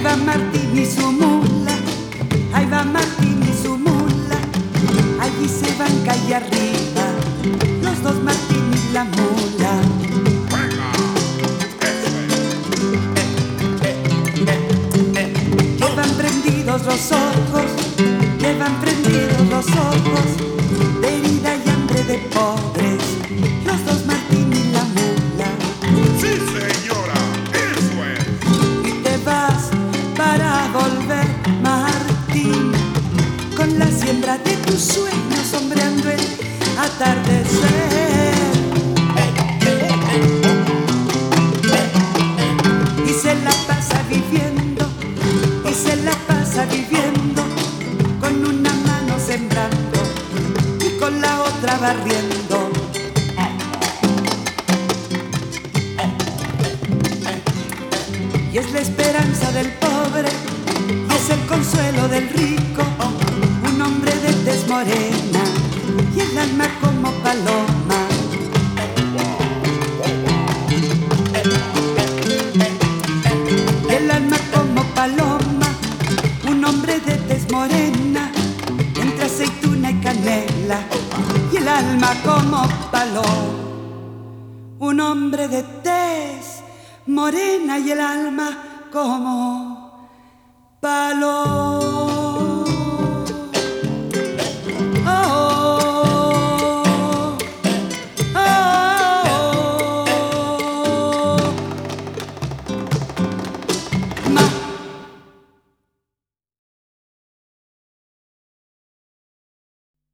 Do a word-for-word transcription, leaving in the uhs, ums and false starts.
va Martín y su mula, ahí va Martín y su mula, allí se van calle arriba, los dos Martín y la mula. Llevan prendidos los ojos, llevan prendidos los ojos, de herida y hambre de pobres, los dos Martín y la mula. Sí, señora, eso es. Y te vas para volver, Martín, con la siembra de tus sueños sombreando el atardecer. Y se la pasa viviendo, y se la pasa viviendo, con una mano sembrando y con la otra barriendo. Y es la esperanza del pobre, y es el consuelo del rico, un hombre de tez morena y el alma como paloma. Y el alma como paloma, un hombre de tez morena, entre aceituna y canela, y el alma como paloma, un hombre de tez morena y el alma como paloma.